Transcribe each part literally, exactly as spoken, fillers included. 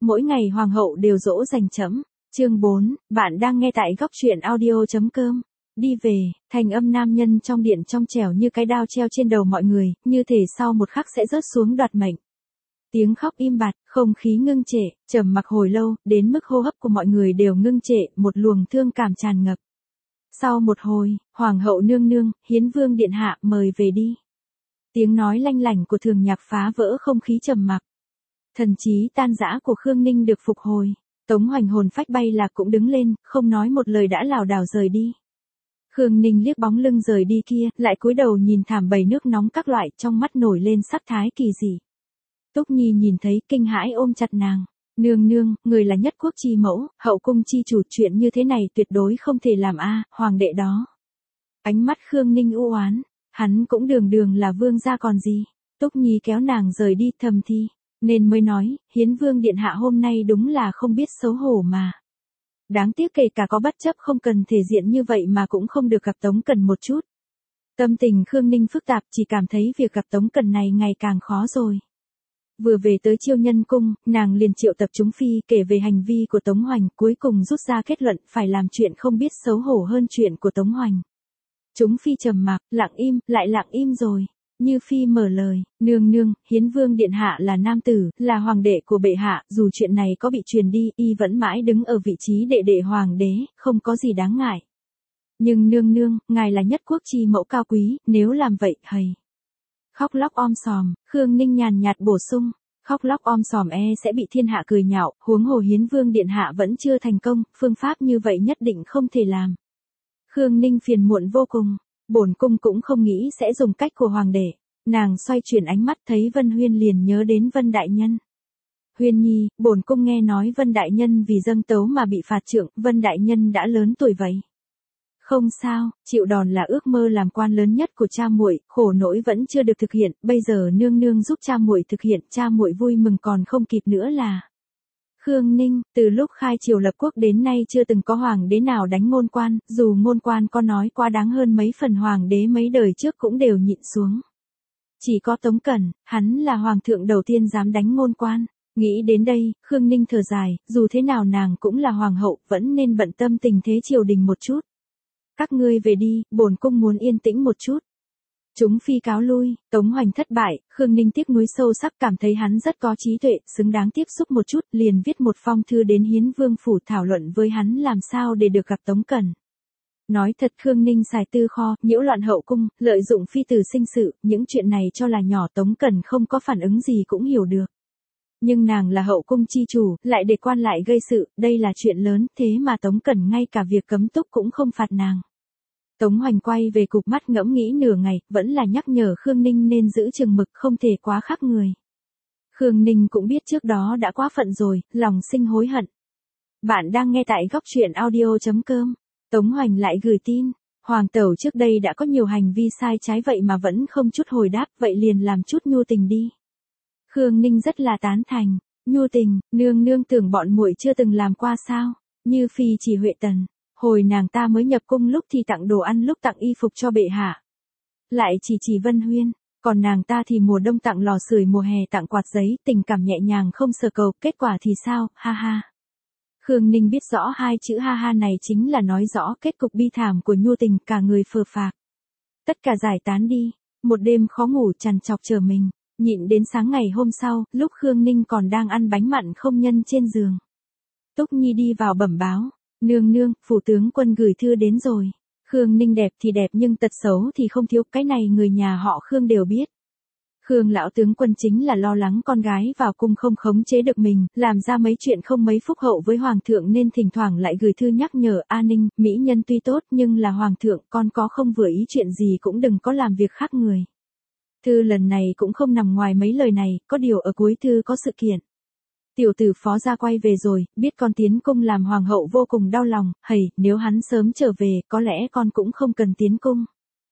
mỗi ngày hoàng hậu đều dỗ dành trẫm. Chương bốn, bạn đang nghe tại góc truyện audio chấm com. Đi về, thành âm nam nhân trong điện trong trẻo như cái đao treo trên đầu mọi người, như thể sau một khắc sẽ rớt xuống đoạt mệnh. Tiếng khóc im bặt, không khí ngưng trệ, trầm mặc hồi lâu, đến mức hô hấp của mọi người đều ngưng trệ, một luồng thương cảm tràn ngập. Sau một hồi, hoàng hậu nương nương, Hiến Vương điện hạ mời về đi. Tiếng nói lanh lảnh của Thường Nhạc phá vỡ không khí trầm mặc. Thần trí tan rã của Khương Ninh được phục hồi. Tống Hoành hồn phách bay lạc cũng đứng lên, không nói một lời đã lảo đảo rời đi. Khương Ninh liếc bóng lưng rời đi kia, lại cúi đầu nhìn thảm bầy nước nóng các loại, trong mắt nổi lên sắc thái kỳ dị. Túc Nhi nhìn thấy kinh hãi ôm chặt nàng. Nương nương, người là nhất quốc chi mẫu, hậu cung chi chủ, chuyện như thế này tuyệt đối không thể làm a, hoàng đệ đó. Ánh mắt Khương Ninh u oán, hắn cũng đường đường là vương gia còn gì. Túc Nhi kéo nàng rời đi thầm thi, nên mới nói, Hiến Vương điện hạ hôm nay đúng là không biết xấu hổ mà. Đáng tiếc kể cả có bất chấp không cần thể diện như vậy mà cũng không được gặp Tống Cần một chút. Tâm tình Khương Ninh phức tạp, chỉ cảm thấy việc gặp Tống Cần này ngày càng khó rồi. Vừa về tới Chiêu Nhân cung, nàng liền triệu tập chúng phi kể về hành vi của Tống Hoành, cuối cùng rút ra kết luận phải làm chuyện không biết xấu hổ hơn chuyện của Tống Hoành. Chúng phi trầm mặc, lặng im, lại lặng im rồi. Như phi mở lời, nương nương, Hiến Vương điện hạ là nam tử, là hoàng đệ của bệ hạ, dù chuyện này có bị truyền đi, y vẫn mãi đứng ở vị trí đệ đệ hoàng đế, không có gì đáng ngại. Nhưng nương nương, ngài là nhất quốc chi mẫu cao quý, nếu làm vậy, hầy. Khóc lóc om sòm, Khương Ninh nhàn nhạt bổ sung, khóc lóc om sòm e sẽ bị thiên hạ cười nhạo, huống hồ Hiến Vương điện hạ vẫn chưa thành công, phương pháp như vậy nhất định không thể làm. Khương Ninh phiền muộn vô cùng, bổn cung cũng không nghĩ sẽ dùng cách của hoàng đệ. Nàng xoay chuyển ánh mắt thấy Vân Huyên liền nhớ đến Vân đại nhân. Huyên nhi, bổn cung nghe nói Vân đại nhân vì dâng tấu mà bị phạt trượng, Vân đại nhân đã lớn tuổi vậy. Không sao, chịu đòn là ước mơ làm quan lớn nhất của cha muội, khổ nỗi vẫn chưa được thực hiện, bây giờ nương nương giúp cha muội thực hiện, cha muội vui mừng còn không kịp nữa là. Khương Ninh, từ lúc khai triều lập quốc đến nay chưa từng có hoàng đế nào đánh ngôn quan, dù ngôn quan có nói quá đáng hơn mấy phần hoàng đế mấy đời trước cũng đều nhịn xuống. Chỉ có Tống Cẩn, hắn là hoàng thượng đầu tiên dám đánh ngôn quan. Nghĩ đến đây, Khương Ninh thở dài, dù thế nào nàng cũng là hoàng hậu, vẫn nên bận tâm tình thế triều đình một chút. Các ngươi về đi, bổn cung muốn yên tĩnh một chút. Chúng phi cáo lui, Tống Hoành thất bại, Khương Ninh tiếc nuối sâu sắc, cảm thấy hắn rất có trí tuệ, xứng đáng tiếp xúc một chút, liền viết một phong thư đến Hiến Vương phủ thảo luận với hắn làm sao để được gặp Tống Cẩn. Nói thật Khương Ninh xài tư kho, nhiễu loạn hậu cung, lợi dụng phi tử sinh sự, những chuyện này cho là nhỏ Tống Cẩn không có phản ứng gì cũng hiểu được. Nhưng nàng là hậu cung chi chủ, lại để quan lại gây sự, đây là chuyện lớn, thế mà Tống Cẩn ngay cả việc cấm túc cũng không phạt nàng. Tống Hoành quay về cục mắt ngẫm nghĩ nửa ngày, vẫn là nhắc nhở Khương Ninh nên giữ chừng mực, không thể quá khắc người. Khương Ninh cũng biết trước đó đã quá phận rồi, lòng sinh hối hận. Bạn đang nghe tại góc truyện audio chấm com. Tống Hoành lại gửi tin, hoàng tẩu trước đây đã có nhiều hành vi sai trái vậy mà vẫn không chút hồi đáp, vậy liền làm chút nhu tình đi. Khương Ninh rất là tán thành, nhu tình, nương nương tưởng bọn muội chưa từng làm qua sao, như phi chỉ Huệ Tần, hồi nàng ta mới nhập cung lúc thì tặng đồ ăn lúc tặng y phục cho bệ hạ. Lại chỉ chỉ Vân Huyên, còn nàng ta thì mùa đông tặng lò sưởi mùa hè tặng quạt giấy, tình cảm nhẹ nhàng không sờ cầu, kết quả thì sao, ha ha. Khương Ninh biết rõ hai chữ ha ha này chính là nói rõ kết cục bi thảm của nhu tình, cả người phờ phạc. Tất cả giải tán đi, một đêm khó ngủ trằn trọc chờ mình, nhịn đến sáng ngày hôm sau, lúc Khương Ninh còn đang ăn bánh mặn không nhân trên giường. Túc Nhi đi vào bẩm báo, nương nương, phủ tướng quân gửi thư đến rồi. Khương Ninh đẹp thì đẹp nhưng tật xấu thì không thiếu, cái này người nhà họ Khương đều biết. Khương lão tướng quân chính là lo lắng con gái vào cung không khống chế được mình, làm ra mấy chuyện không mấy phúc hậu với hoàng thượng nên thỉnh thoảng lại gửi thư nhắc nhở, A Ninh, mỹ nhân tuy tốt nhưng là hoàng thượng, con có không vừa ý chuyện gì cũng đừng có làm việc khác người. Thư lần này cũng không nằm ngoài mấy lời này, có điều ở cuối thư có sự kiện. Tiểu tử phó gia quay về rồi, biết con tiến cung làm hoàng hậu vô cùng đau lòng, hầy, nếu hắn sớm trở về, có lẽ con cũng không cần tiến cung.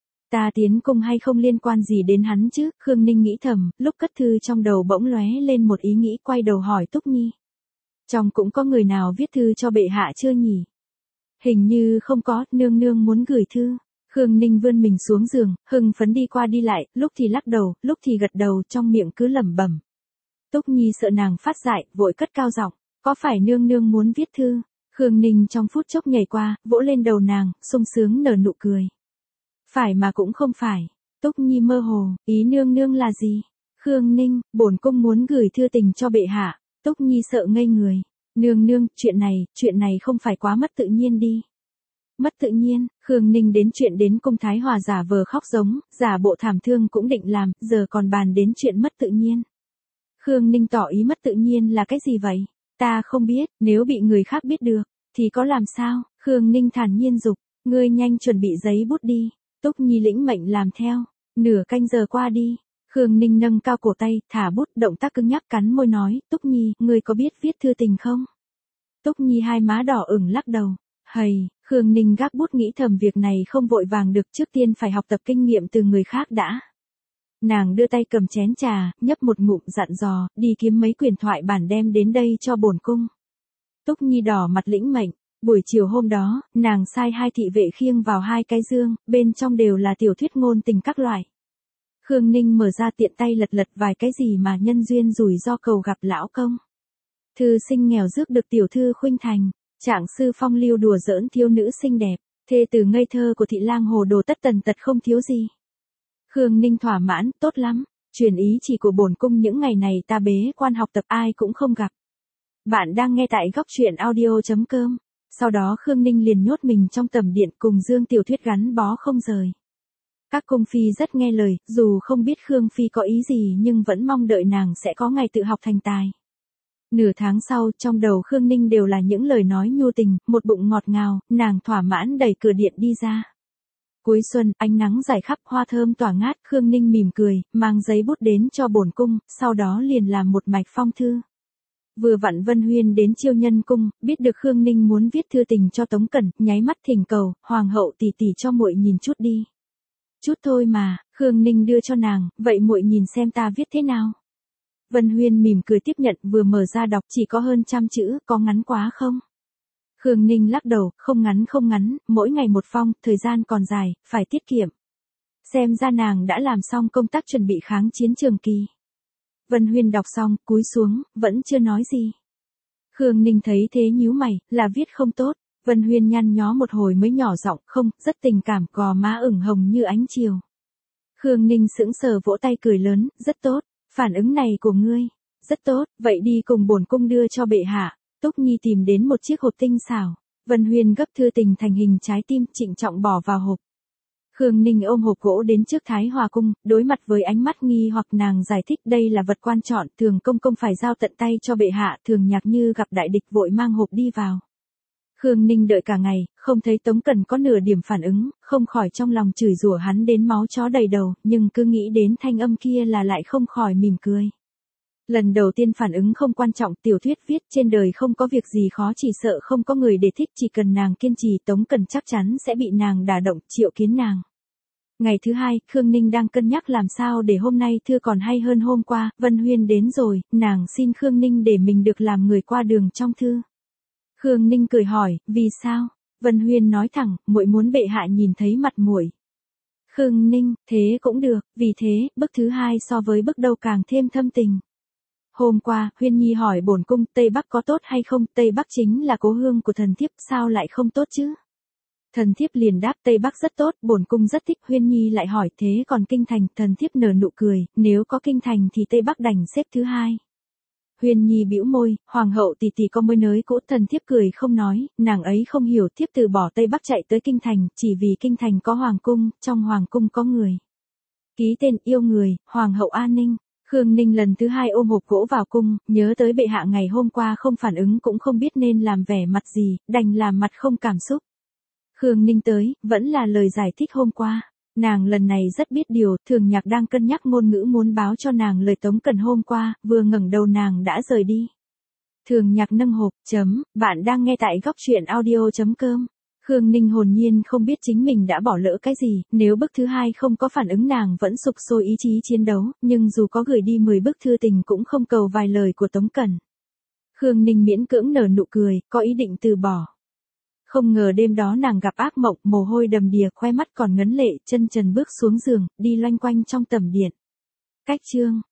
Ta tiến cung hay không liên quan gì đến hắn chứ, Khương Ninh nghĩ thầm, lúc cất thư trong đầu bỗng lóe lên một ý nghĩ, quay đầu hỏi Túc Nhi. Trong cũng có người nào viết thư cho bệ hạ chưa nhỉ? Hình như không có, nương nương muốn gửi thư. Khương Ninh vươn mình xuống giường, hưng phấn đi qua đi lại, lúc thì lắc đầu, lúc thì gật đầu, trong miệng cứ lẩm bẩm. Túc Nhi sợ nàng phát dại, vội cất cao giọng, Có phải nương nương muốn viết thư? Khương Ninh trong phút chốc nhảy qua, vỗ lên đầu nàng, sung sướng nở nụ cười. Phải mà cũng không phải. Túc Nhi mơ hồ, ý nương nương là gì? Khương Ninh, bổn cung muốn gửi thư tình cho bệ hạ. Túc Nhi sợ ngây người. Nương nương, chuyện này, chuyện này không phải quá mất tự nhiên đi. Mất tự nhiên, Khương Ninh đến chuyện đến cung Thái Hòa giả vờ khóc giống, giả bộ thảm thương cũng định làm, giờ còn bàn đến chuyện mất tự nhiên. Khương Ninh tỏ ý mất tự nhiên là cái gì vậy? Ta không biết, nếu bị người khác biết được, thì có làm sao? Khương Ninh thản nhiên dục, ngươi nhanh chuẩn bị giấy bút đi. Túc Nhi lĩnh mệnh làm theo. Nửa canh giờ qua đi. Khương Ninh nâng cao cổ tay, thả bút, động tác cứng nhắc cắn môi nói, Túc Nhi, ngươi có biết viết thư tình không? Túc Nhi hai má đỏ ửng lắc đầu. Hầy, Khương Ninh gác bút nghĩ thầm việc này không vội vàng được, trước tiên phải học tập kinh nghiệm từ người khác đã. Nàng đưa tay cầm chén trà, nhấp một ngụm dặn dò, đi kiếm mấy quyển thoại bản đem đến đây cho bổn cung. Túc Nhi đỏ mặt lĩnh mệnh. Buổi chiều hôm đó, nàng sai hai thị vệ khiêng vào hai cái dương, bên trong đều là tiểu thuyết ngôn tình các loại. Khương Ninh mở ra tiện tay lật lật vài cái gì mà nhân duyên rủi ro cầu gặp lão công. Thư sinh nghèo rước được tiểu thư khuynh thành, trạng sư phong lưu đùa giỡn thiếu nữ xinh đẹp, thê từ ngây thơ của thị lang hồ đồ tất tần tật không thiếu gì. Khương Ninh thỏa mãn, tốt lắm, truyền ý chỉ của bổn cung những ngày này ta bế quan học tập ai cũng không gặp. Bạn đang nghe tại góc truyện audio chấm com. Sau đó Khương Ninh liền nhốt mình trong tầm điện cùng Dương Tiểu Thuyết gắn bó không rời. Các cung phi rất nghe lời, dù không biết Khương Phi có ý gì nhưng vẫn mong đợi nàng sẽ có ngày tự học thành tài. Nửa tháng sau, trong đầu Khương Ninh đều là những lời nói nhu tình, một bụng ngọt ngào, nàng thỏa mãn đẩy cửa điện đi ra. Cuối xuân, ánh nắng rải khắp, hoa thơm tỏa ngát, Khương Ninh mỉm cười, mang giấy bút đến cho bổn cung, sau đó liền làm một mạch phong thư. Vừa vặn Vân Huyên đến Chiêu Nhân cung, biết được Khương Ninh muốn viết thư tình cho Tống Cẩn, nháy mắt thỉnh cầu, hoàng hậu tỷ tỷ cho muội nhìn chút đi. Chút thôi mà, Khương Ninh đưa cho nàng, vậy muội nhìn xem ta viết thế nào. Vân Huyên mỉm cười tiếp nhận, vừa mở ra đọc, chỉ có hơn trăm chữ, có ngắn quá không? Khương Ninh lắc đầu, không ngắn không ngắn, mỗi ngày một phong, thời gian còn dài, phải tiết kiệm. Xem ra nàng đã làm xong công tác chuẩn bị kháng chiến Trường Kỳ. Vân Huyên đọc xong, cúi xuống, vẫn chưa nói gì. Khương Ninh thấy thế nhíu mày, là viết không tốt. Vân Huyên nhăn nhó một hồi mới nhỏ giọng, không, rất tình cảm, gò má ửng hồng như ánh chiều. Khương Ninh sững sờ vỗ tay cười lớn, rất tốt, phản ứng này của ngươi, rất tốt, vậy đi cùng bổn cung đưa cho bệ hạ. Túc Nhi tìm đến một chiếc hộp tinh xảo. Vân Huyên gấp thư tình thành hình trái tim, trịnh trọng bỏ vào hộp. Khương Ninh ôm hộp gỗ đến trước Thái Hòa cung, đối mặt với ánh mắt nghi hoặc nàng giải thích đây là vật quan trọng, thường công công phải giao tận tay cho bệ hạ, thường Nhạc Như gặp đại địch vội mang hộp đi vào. Khương Ninh đợi cả ngày, không thấy Tống Cẩn có nửa điểm phản ứng, không khỏi trong lòng chửi rủa hắn đến máu chó đầy đầu, nhưng cứ nghĩ đến thanh âm kia là lại không khỏi mỉm cười. Lần đầu tiên phản ứng không quan trọng, tiểu thuyết viết trên đời không có việc gì khó, chỉ sợ không có người để thích, chỉ cần nàng kiên trì Tống Cẩn chắc chắn sẽ bị nàng đả động, triệu kiến nàng. Ngày thứ hai, Khương Ninh đang cân nhắc làm sao để hôm nay thư còn hay hơn hôm qua, Vân Huyên đến rồi, nàng xin Khương Ninh để mình được làm người qua đường trong thư. Khương Ninh cười hỏi, vì sao? Vân Huyên nói thẳng, muội muốn bệ hạ nhìn thấy mặt muội. Khương Ninh, thế cũng được, vì thế, bức thứ hai so với bức đầu càng thêm thâm tình. Hôm qua, Huyên Nhi hỏi bổn cung Tây Bắc có tốt hay không, Tây Bắc chính là cố hương của thần thiếp, sao lại không tốt chứ? Thần thiếp liền đáp Tây Bắc rất tốt, bổn cung rất thích. Huyên Nhi lại hỏi thế còn kinh thành, thần thiếp nở nụ cười, nếu có kinh thành thì Tây Bắc đành xếp thứ hai. Huyên Nhi bĩu môi, hoàng hậu tỷ tỷ có môi nới cũ, thần thiếp cười không nói, nàng ấy không hiểu, thiếp từ bỏ Tây Bắc chạy tới kinh thành, chỉ vì kinh thành có hoàng cung, trong hoàng cung có người. Ký tên yêu người, hoàng hậu An Ninh. Khương Ninh lần thứ hai ôm hộp gỗ vào cung, nhớ tới bệ hạ ngày hôm qua không phản ứng cũng không biết nên làm vẻ mặt gì, đành làm mặt không cảm xúc. Khương Ninh tới, vẫn là lời giải thích hôm qua. Nàng lần này rất biết điều, Thường Nhạc đang cân nhắc ngôn ngữ muốn báo cho nàng lời Tống Cẩn hôm qua, vừa ngẩng đầu nàng đã rời đi. Thường Nhạc nâng hộp, chấm, bạn đang nghe tại góc truyện audio chấm com. Khương Ninh hồn nhiên không biết chính mình đã bỏ lỡ cái gì, nếu bức thứ hai không có phản ứng nàng vẫn sục sôi ý chí chiến đấu, nhưng dù có gửi đi mười bức thư tình cũng không cầu vài lời của Tống Cẩn. Khương Ninh miễn cưỡng nở nụ cười, có ý định từ bỏ. Không ngờ đêm đó nàng gặp ác mộng, mồ hôi đầm đìa, khoe mắt còn ngấn lệ, chân trần bước xuống giường, đi loanh quanh trong tầm điện. Cách chương